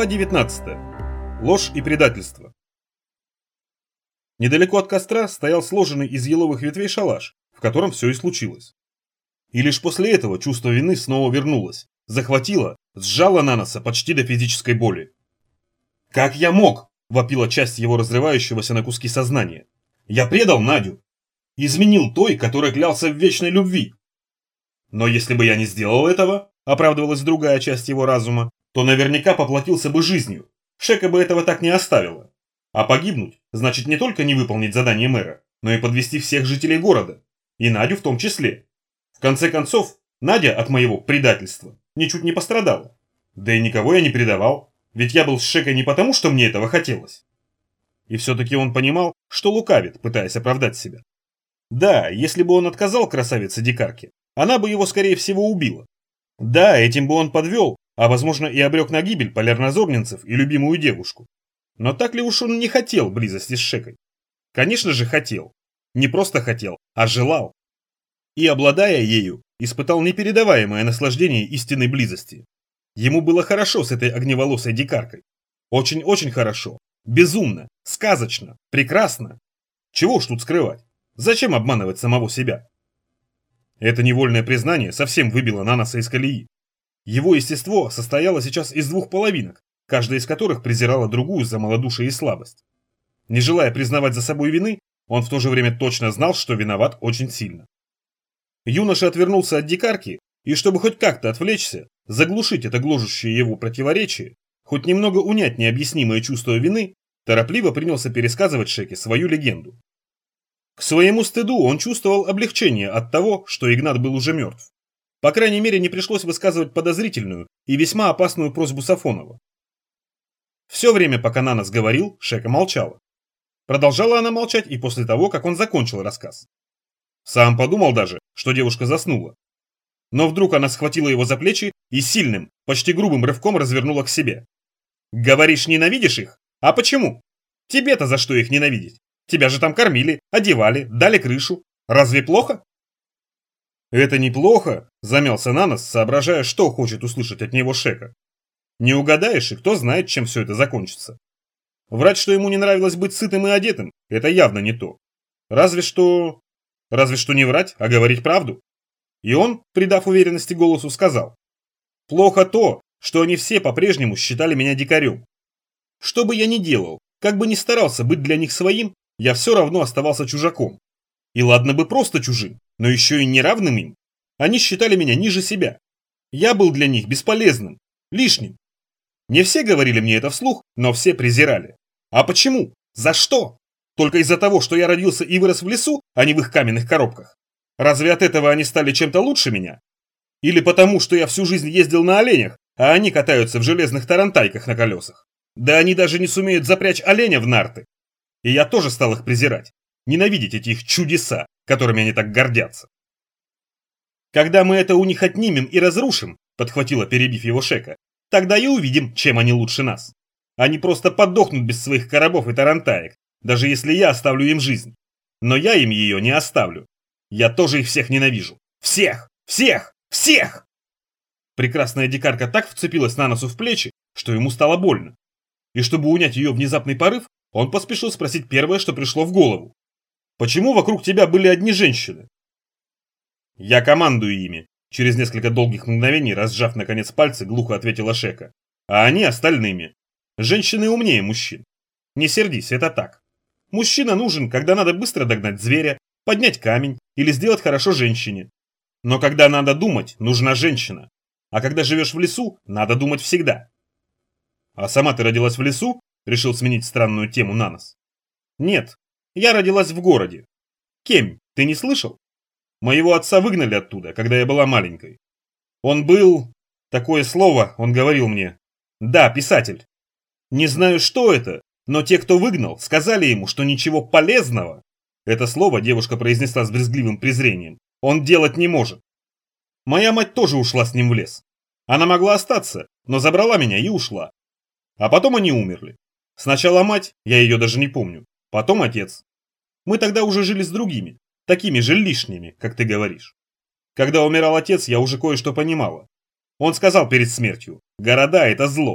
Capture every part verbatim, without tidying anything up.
Глава девятнадцатая. Ложь и предательство. Недалеко от костра стоял сложенный из еловых ветвей шалаш, в котором все и случилось. И лишь после этого чувство вины снова вернулось, захватило, сжало Наноса почти до физической боли. «Как я мог?» – вопила часть его разрывающегося на куски сознания. «Я предал Надю! Изменил той, которой клялся в вечной любви! Но если бы я не сделал этого, – оправдывалась другая часть его разума, то наверняка поплатился бы жизнью. Шека бы этого так не оставила. А погибнуть значит не только не выполнить задание мэра, но и подвести всех жителей города. И Надю в том числе. В конце концов, Надя от моего предательства ничуть не пострадала. Да и никого я не предавал, ведь я был с Шекой не потому, что мне этого хотелось». И все-таки он понимал, что лукавит, пытаясь оправдать себя. Да, если бы он отказал красавице-дикарке, она бы его, скорее всего, убила. Да, этим бы он подвел, а возможно и обрек на гибель полярнозорненцев и любимую девушку. Но так ли уж он не хотел близости с Шекой? Конечно же хотел. Не просто хотел, а желал. И, обладая ею, испытал непередаваемое наслаждение истинной близости. Ему было хорошо с этой огневолосой дикаркой. Очень-очень хорошо. Безумно, сказочно, прекрасно. Чего уж тут скрывать? Зачем обманывать самого себя? Это невольное признание совсем выбило Наноса из колеи. Его естество состояло сейчас из двух половинок, каждая из которых презирала другую за малодушие и слабость. Не желая признавать за собой вины, он в то же время точно знал, что виноват очень сильно. Юноша отвернулся от дикарки, и чтобы хоть как-то отвлечься, заглушить это гложущее его противоречие, хоть немного унять необъяснимое чувство вины, торопливо принялся пересказывать Шеке свою легенду. К своему стыду он чувствовал облегчение от того, что Игнат был уже мертв. По крайней мере, не пришлось высказывать подозрительную и весьма опасную просьбу Сафонова. Все время, пока Нанос говорил, Шека молчала. Продолжала она молчать и после того, как он закончил рассказ. Сам подумал даже, что девушка заснула. Но вдруг она схватила его за плечи и сильным, почти грубым рывком развернула к себе. «Говоришь, ненавидишь их? А почему? Тебе-то за что их ненавидеть? Тебя же там кормили, одевали, дали крышу. Разве плохо?» «Это неплохо», – замялся Нанос, соображая, что хочет услышать от него Шека. Не угадаешь, и кто знает, чем все это закончится. Врать, что ему не нравилось быть сытым и одетым, это явно не то. Разве что... Разве что не врать, а говорить правду. И он, придав уверенности голосу, сказал: «Плохо то, что они все по-прежнему считали меня дикарем. Что бы я ни делал, как бы ни старался быть для них своим, я все равно оставался чужаком. И ладно бы просто чужим, но еще и неравным им. Они считали меня ниже себя. Я был для них бесполезным, лишним. Не все говорили мне это вслух, но все презирали. А почему? За что? Только из-за того, что я родился и вырос в лесу, а не в их каменных коробках? Разве от этого они стали чем-то лучше меня? Или потому, что я всю жизнь ездил на оленях, а они катаются в железных тарантайках на колесах? Да они даже не сумеют запрячь оленя в нарты. И я тоже стал их презирать, ненавидеть эти их чудеса, которыми они так гордятся. Когда мы это у них отнимем и разрушим, подхватила, перебив его Шека, тогда и увидим, чем они лучше нас. Они просто подохнут без своих коробов и тарантаек, даже если я оставлю им жизнь. Но я им ее не оставлю. Я тоже их всех ненавижу. Всех! Всех! Всех!» Прекрасная дикарка так вцепилась Наносу в плечи, что ему стало больно. И чтобы унять ее внезапный порыв, он поспешил спросить первое, что пришло в голову. «Почему вокруг тебя были одни женщины?» «Я командую ими», – через несколько долгих мгновений, разжав наконец пальцы, глухо ответила Шека. «А они остальными. Женщины умнее мужчин. Не сердись, это так. Мужчина нужен, когда надо быстро догнать зверя, поднять камень или сделать хорошо женщине. Но когда надо думать, нужна женщина. А когда живешь в лесу, надо думать всегда». «А сама ты родилась в лесу?» – решил сменить странную тему Нанос. «Нет, я родилась в городе. Кемь, ты не слышал? Моего отца выгнали оттуда, когда я была маленькой. Он был... Такое слово он говорил мне. Да, писатель. Не знаю, что это, но те, кто выгнал, сказали ему, что ничего полезного, это слово девушка произнесла с брезгливым презрением, он делать не может. Моя мать тоже ушла с ним в лес. Она могла остаться, но забрала меня и ушла. А потом они умерли. Сначала мать, я ее даже не помню, потом отец. Мы тогда уже жили с другими, такими же лишними, как ты говоришь. Когда умирал отец, я уже кое-что понимала. Он сказал перед смертью: города – это зло.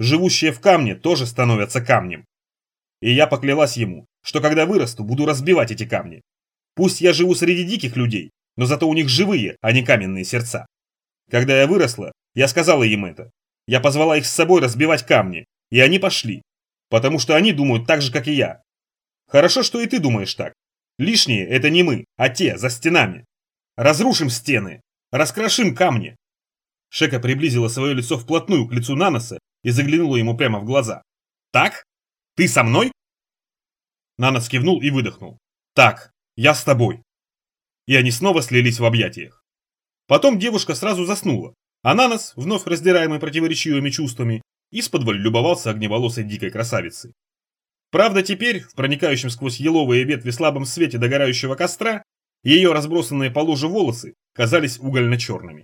живущие в камне тоже становятся камнем. И я поклялась ему, что когда вырасту, буду разбивать эти камни. Пусть я живу среди диких людей, но зато у них живые, а не каменные сердца. Когда я выросла, я сказала им это. Я позвала их с собой разбивать камни, и они пошли, потому что они думают так же, как и я. Хорошо, что и ты думаешь так. Лишние – это не мы, а те, за стенами. Разрушим стены, раскрошим камни. Шека приблизила свое лицо вплотную к лицу Наноса и заглянула ему прямо в глаза. Так? Ты со мной? Нанос кивнул и выдохнул. Так, я с тобой. И они снова слились в объятиях. Потом девушка сразу заснула, а Нанос, вновь раздираемый противоречивыми чувствами, исподволь любовался огневолосой дикой красавицей. Правда, теперь, в проникающем сквозь еловые ветви слабом свете догорающего костра, ее разбросанные по лужу волосы казались угольно-черными.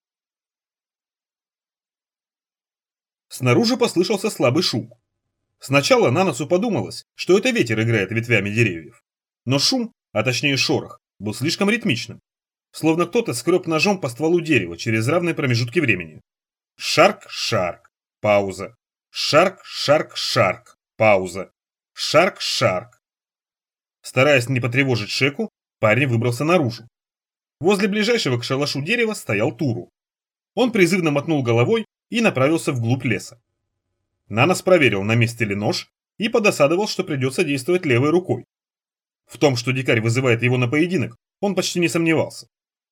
Снаружи послышался слабый шум. Сначала Наносу подумалось, что это ветер играет ветвями деревьев. Но шум, а точнее шорох, был слишком ритмичным. Словно кто-то скреб ножом по стволу дерева через равные промежутки времени. Шарк-шарк. Пауза. Шарк-шарк-шарк. Пауза. Шарк-шарк. Стараясь не потревожить Шеку, парень выбрался наружу. Возле ближайшего к шалашу дерева стоял Туру. Он призывно мотнул головой и направился вглубь леса. Нанос проверил, на месте ли нож, и подосадовал, что придется действовать левой рукой. В том, что дикарь вызывает его на поединок, он почти не сомневался.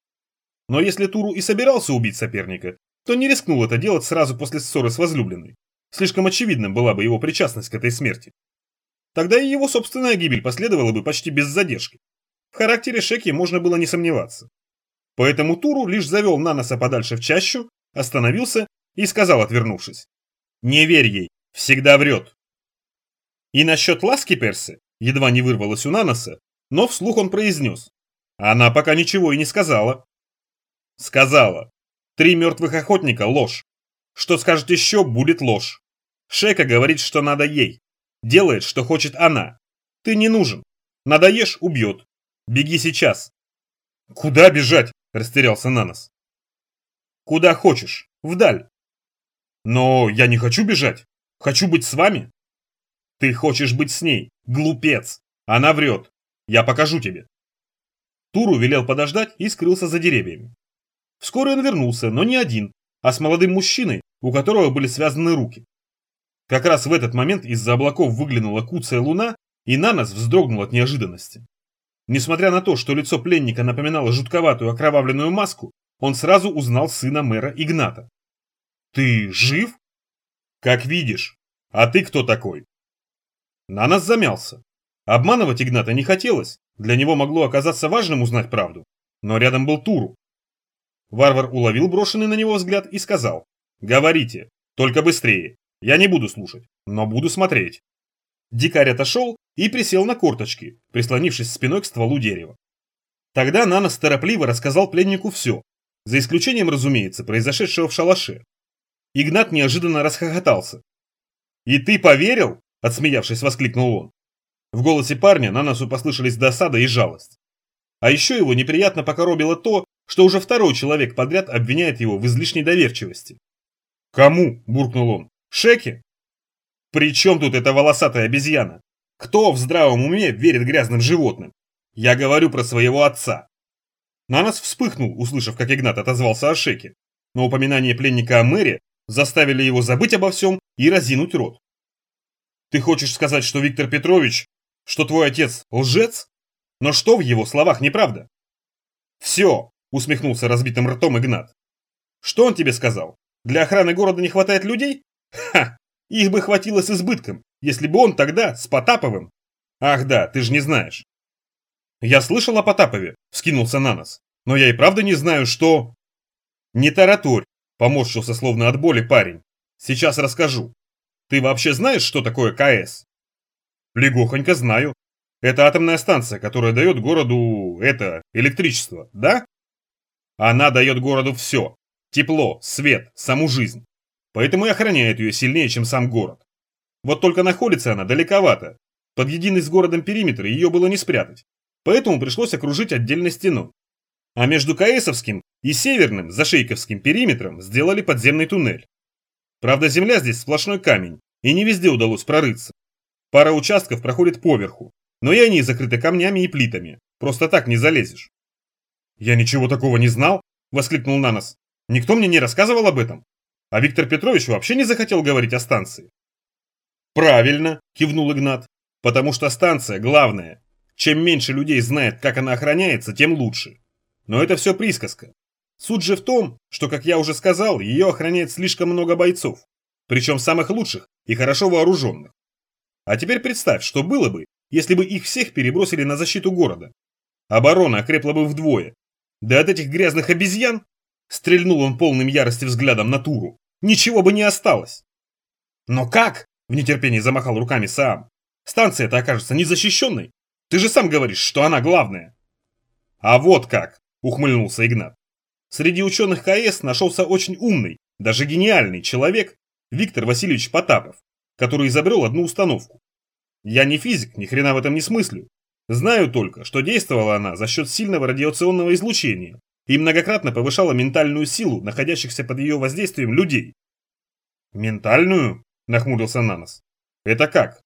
Но если Туру и собирался убить соперника, то не рискнул это делать сразу после ссоры с возлюбленной. Слишком очевидна была бы его причастность к этой смерти. Тогда и его собственная гибель последовала бы почти без задержки. В характере Шеки можно было не сомневаться. Поэтому Туру лишь завел Наноса подальше в чащу, остановился и сказал, отвернувшись: «Не верь ей, всегда врет». И насчет ласки Персы едва не вырвалось у Наноса, но вслух он произнес: «Она пока ничего и не сказала». «Сказала. Три мертвых охотника – ложь. Что скажет еще, будет ложь. Шека говорит, что надо ей. Делает, что хочет она. Ты не нужен. Надоешь – убьет. Беги сейчас». «Куда бежать?» – растерялся Нанос. «Куда хочешь. Вдаль». «Но я не хочу бежать. Хочу быть с вами». «Ты хочешь быть с ней, глупец. Она врет. Я покажу тебе». Туру велел подождать и скрылся за деревьями. Вскоре он вернулся, но не один, а с молодым мужчиной, у которого были связаны руки. Как раз в этот момент из-за облаков выглянула куцая луна, и Нанос вздрогнул от неожиданности. Несмотря на то, что лицо пленника напоминало жутковатую окровавленную маску, он сразу узнал сына мэра Игната. «Ты жив?» «Как видишь. А ты кто такой?» Нанос замялся. Обманывать Игната не хотелось, для него могло оказаться важным узнать правду, но рядом был Туру. Варвар уловил брошенный на него взгляд и сказал: «Говорите, только быстрее, я не буду слушать, но буду смотреть». Дикарь отошел и присел на корточки, прислонившись спиной к стволу дерева. Тогда Нанос торопливо рассказал пленнику все, за исключением, разумеется, произошедшего в шалаше. Игнат неожиданно расхохотался. «И ты поверил?» – отсмеявшись, воскликнул он. В голосе парня Наносу послышались досада и жалость. А еще его неприятно покоробило то, что уже второй человек подряд обвиняет его в излишней доверчивости. «Кому?» – буркнул он. «Шеке?» «При чем тут эта волосатая обезьяна? Кто в здравом уме верит грязным животным? Я говорю про своего отца». Нанос вспыхнул, услышав, как Игнат отозвался о Шеке, но упоминание пленника о мэре заставили его забыть обо всем и разинуть рот. «Ты хочешь сказать, что Виктор Петрович, что твой отец лжец? Но что в его словах неправда?» «Все», — усмехнулся разбитым ртом Игнат. «Что он тебе сказал? Для охраны города не хватает людей? Ха! Их бы хватило с избытком, если бы он тогда с Потаповым...» «Ах да, ты же не знаешь». «Я слышал о Потапове», — вскинулся Нанос, «но я и правда не знаю, что...» «Не тараторь», — поморщился словно от боли парень. «Сейчас расскажу. Ты вообще знаешь, что такое КАЭС?» «Легохонько знаю. Это атомная станция, которая дает городу... это... электричество, да?» «Она дает городу все. Тепло, свет, саму жизнь. Поэтому и охраняет ее сильнее, чем сам город. Вот только находится она далековато. Под единый с городом периметр ее было не спрятать. Поэтому пришлось окружить отдельной стеной. А между КАЭСовским и северным, Зашейковским периметром сделали подземный туннель. Правда, земля здесь сплошной камень, и не везде удалось прорыться. Пара участков проходит поверху, но и они закрыты камнями и плитами, просто так не залезешь. «Я ничего такого не знал», – воскликнул Нанос. «Никто мне не рассказывал об этом. А Виктор Петрович вообще не захотел говорить о станции». «Правильно», – кивнул Игнат, – «потому что станция главная. Чем меньше людей знает, как она охраняется, тем лучше. Но это все присказка. Суть же в том, что, как я уже сказал, ее охраняет слишком много бойцов, причем самых лучших и хорошо вооруженных. А теперь представь, что было бы, если бы их всех перебросили на защиту города. Оборона окрепла бы вдвое. Да от этих грязных обезьян, стрельнул он полным ярости взглядом на Туру, ничего бы не осталось. Но как? В нетерпении замахал руками Саам. Станция-то окажется незащищенной. Ты же сам говоришь, что она главная. А вот как, ухмыльнулся Игнат. Среди ученых КС нашелся очень умный, даже гениальный человек, Виктор Васильевич Потапов, который изобрел одну установку. Я не физик, ни хрена в этом не смыслю. Знаю только, что действовала она за счет сильного радиационного излучения и многократно повышала ментальную силу находящихся под ее воздействием людей. «Ментальную?» – нахмурился Нанос. «Это как?»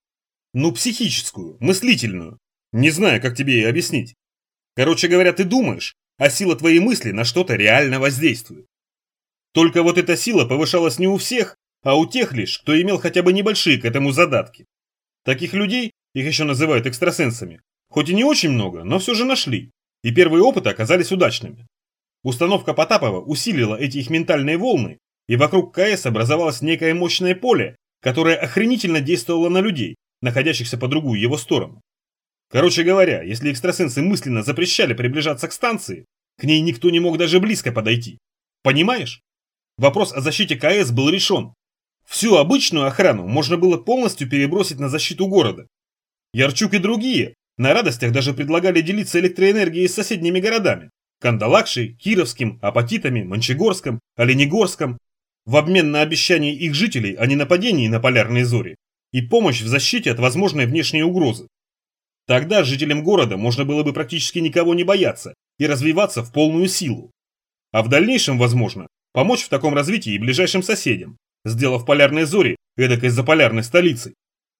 «Ну, психическую, мыслительную. Не знаю, как тебе и объяснить. Короче говоря, ты думаешь, а сила твоей мысли на что-то реально воздействует. Только вот эта сила повышалась не у всех, а у тех лишь, кто имел хотя бы небольшие к этому задатки. Таких людей, их еще называют экстрасенсами, хоть и не очень много, но все же нашли, и первые опыты оказались удачными. Установка Потапова усилила эти их ментальные волны, и вокруг КС образовалось некое мощное поле, которое охренительно действовало на людей, находящихся по другую его сторону. Короче говоря, если экстрасенсы мысленно запрещали приближаться к станции, к ней никто не мог даже близко подойти. Понимаешь? Вопрос о защите КС был решен. Всю обычную охрану можно было полностью перебросить на защиту города. Ярчук и другие на радостях даже предлагали делиться электроэнергией с соседними городами – Кандалакшей, Кировским, Апатитами, Мончегорском, Оленегорском – в обмен на обещание их жителей о ненападении на полярные зори и помощь в защите от возможной внешней угрозы. Тогда жителям города можно было бы практически никого не бояться и развиваться в полную силу. А в дальнейшем, возможно, помочь в таком развитии и ближайшим соседям, сделав полярные зори эдакой заполярной столицей.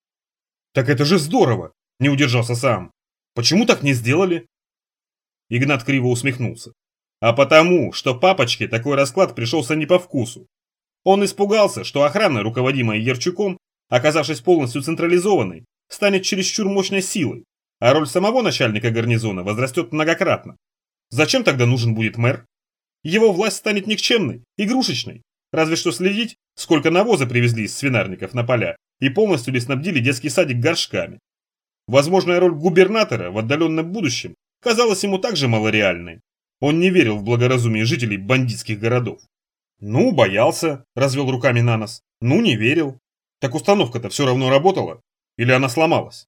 «Так это же здорово!» – не удержался сам. «Почему так не сделали?» Игнат криво усмехнулся. «А потому, что папочке такой расклад пришелся не по вкусу. Он испугался, что охрана, руководимая Ярчуком, оказавшись полностью централизованной, станет чересчур мощной силой, а роль самого начальника гарнизона возрастет многократно. Зачем тогда нужен будет мэр? Его власть станет никчемной, игрушечной, разве что следить, сколько навоза привезли из свинарников на поля и полностью ли снабдили детский садик горшками. Возможная роль губернатора в отдаленном будущем казалась ему также малореальной. Он не верил в благоразумие жителей бандитских городов. «Ну, боялся», – развел руками Нанос. «Ну, не верил. Так установка-то все равно работала? Или она сломалась?»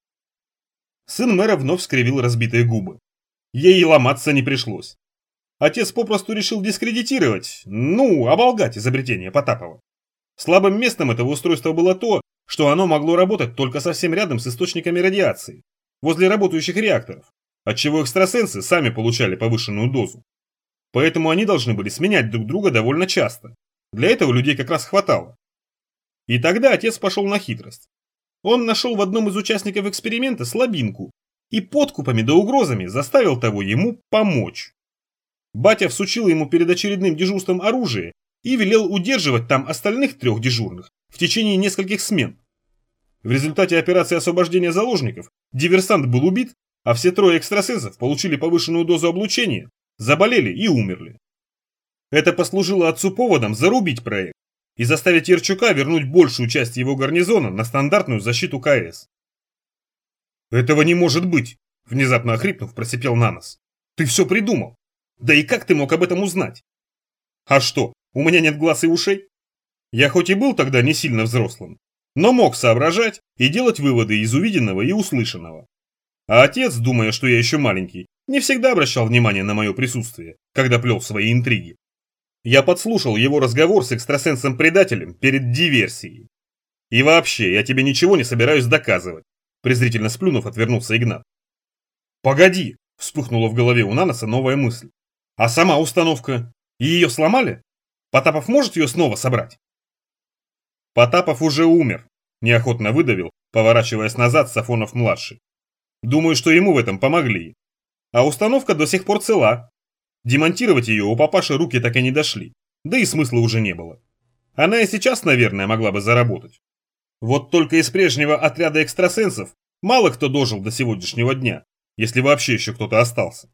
Сын мэра вновь скривил разбитые губы. Ей и ломаться не пришлось. Отец попросту решил дискредитировать, ну, оболгать изобретение Потапова. Слабым местом этого устройства было то, что оно могло работать только совсем рядом с источниками радиации, возле работающих реакторов, отчего экстрасенсы сами получали повышенную дозу. Поэтому они должны были сменять друг друга довольно часто. Для этого людей как раз хватало. И тогда отец пошел на хитрость. Он нашел в одном из участников эксперимента слабинку и подкупами да угрозами заставил того ему помочь. Батя всучил ему перед очередным дежурством оружие и велел удерживать там остальных трех дежурных в течение нескольких смен. В результате операции освобождения заложников диверсант был убит, а все трое экстрасенсов получили повышенную дозу облучения, заболели и умерли. Это послужило отцу поводом зарубить проект и заставить Ярчука вернуть большую часть его гарнизона на стандартную защиту КС. «Этого не может быть!» – внезапно охрипнув, просипел Нанос. «Ты все придумал! Да и как ты мог об этом узнать?» «А что, у меня нет глаз и ушей? Я хоть и был тогда не сильно взрослым, но мог соображать и делать выводы из увиденного и услышанного. А отец, думая, что я еще маленький, не всегда обращал внимание на мое присутствие, когда плел свои интриги. Я подслушал его разговор с экстрасенсом-предателем перед диверсией. И вообще, я тебе ничего не собираюсь доказывать», презрительно сплюнув, отвернулся Игнат. «Погоди!» – вспыхнула в голове у Наноса новая мысль. «А сама установка? И ее сломали? Потапов может ее снова собрать?» Потапов уже умер, неохотно выдавил, поворачиваясь назад Сафонов-младший. Думаю, что ему в этом помогли. А установка до сих пор цела. Демонтировать ее у папаши руки так и не дошли, да и смысла уже не было. Она и сейчас, наверное, могла бы заработать. Вот только из прежнего отряда экстрасенсов мало кто дожил до сегодняшнего дня, если вообще еще кто-то остался.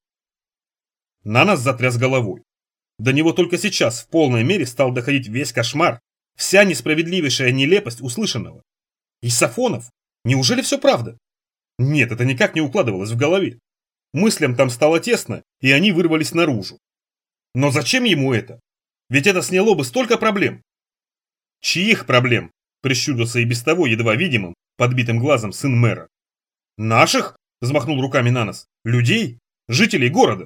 Нанос затряс головой. До него только сейчас в полной мере стал доходить весь кошмар, вся несправедливейшая нелепость услышанного. И Сафонов? Неужели все правда? Нет, это никак не укладывалось в голове. Мыслям там стало тесно, и они вырвались наружу. Но зачем ему это? Ведь это сняло бы столько проблем. Чьих проблем? Прищурился и без того едва видимым, подбитым глазом сын мэра. Наших? Взмахнул руками Нанос. Людей? Жителей города?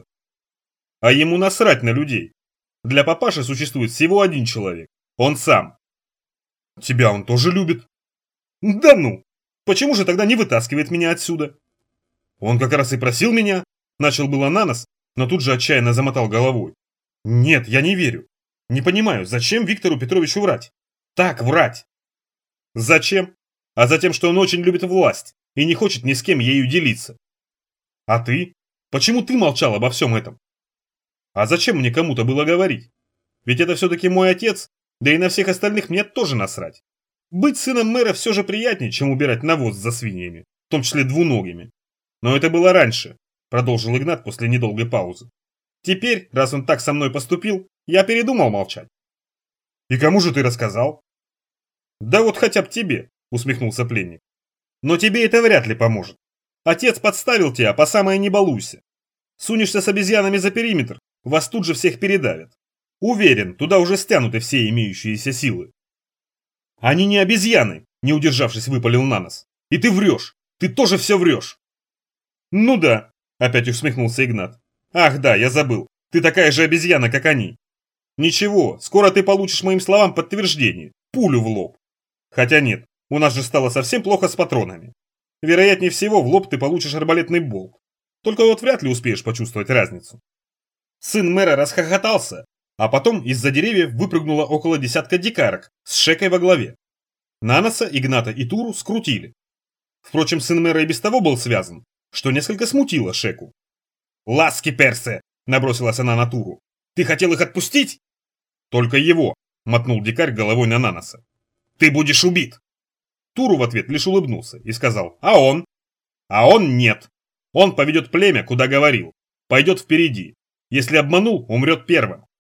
А ему насрать на людей. Для папаши существует всего один человек. Он сам. Тебя он тоже любит. Да ну! Почему же тогда не вытаскивает меня отсюда? Он как раз и просил меня. Начал было Нанос, но тут же отчаянно замотал головой. Нет, я не верю. Не понимаю, зачем Виктору Петровичу врать? Так врать. Зачем? А затем, что он очень любит власть и не хочет ни с кем ею делиться. А ты? Почему ты молчал обо всем этом? А зачем мне кому-то было говорить? Ведь это все-таки мой отец, да и на всех остальных мне тоже насрать. Быть сыном мэра все же приятнее, чем убирать навоз за свиньями, в том числе двуногими. Но это было раньше, продолжил Игнат после недолгой паузы. Теперь, раз он так со мной поступил, я передумал молчать. И кому же ты рассказал? Да вот хотя бы тебе, усмехнулся пленник. Но тебе это вряд ли поможет. Отец подставил тебя по самое не балуйся. Сунешься с обезьянами за периметр, вас тут же всех передавят. Уверен, туда уже стянуты все имеющиеся силы. Они не обезьяны, не удержавшись, выпалил Нанос. И ты врешь, ты тоже все врешь. Ну да, опять усмехнулся Игнат. Ах да, я забыл, ты такая же обезьяна, как они. Ничего, скоро ты получишь моим словам подтверждение, пулю в лоб. Хотя нет, у нас же стало совсем плохо с патронами. Вероятнее всего, в лоб ты получишь арбалетный болт. Только вот вряд ли успеешь почувствовать разницу. Сын мэра расхохотался, а потом из-за деревьев выпрыгнуло около десятка дикарок с Шекой во главе. Наноса, Игната и Туру скрутили. Впрочем, сын мэра и без того был связан, что несколько смутило Шеку. «Ласки, персе!» – набросилась она на Туру. «Ты хотел их отпустить?» «Только его!» – мотнул дикарь головой на Наноса. «Ты будешь убит!» Туру в ответ лишь улыбнулся и сказал: «А он?» «А он нет. Он поведет племя, куда говорил. Пойдет впереди. Если обманул, умрет первым».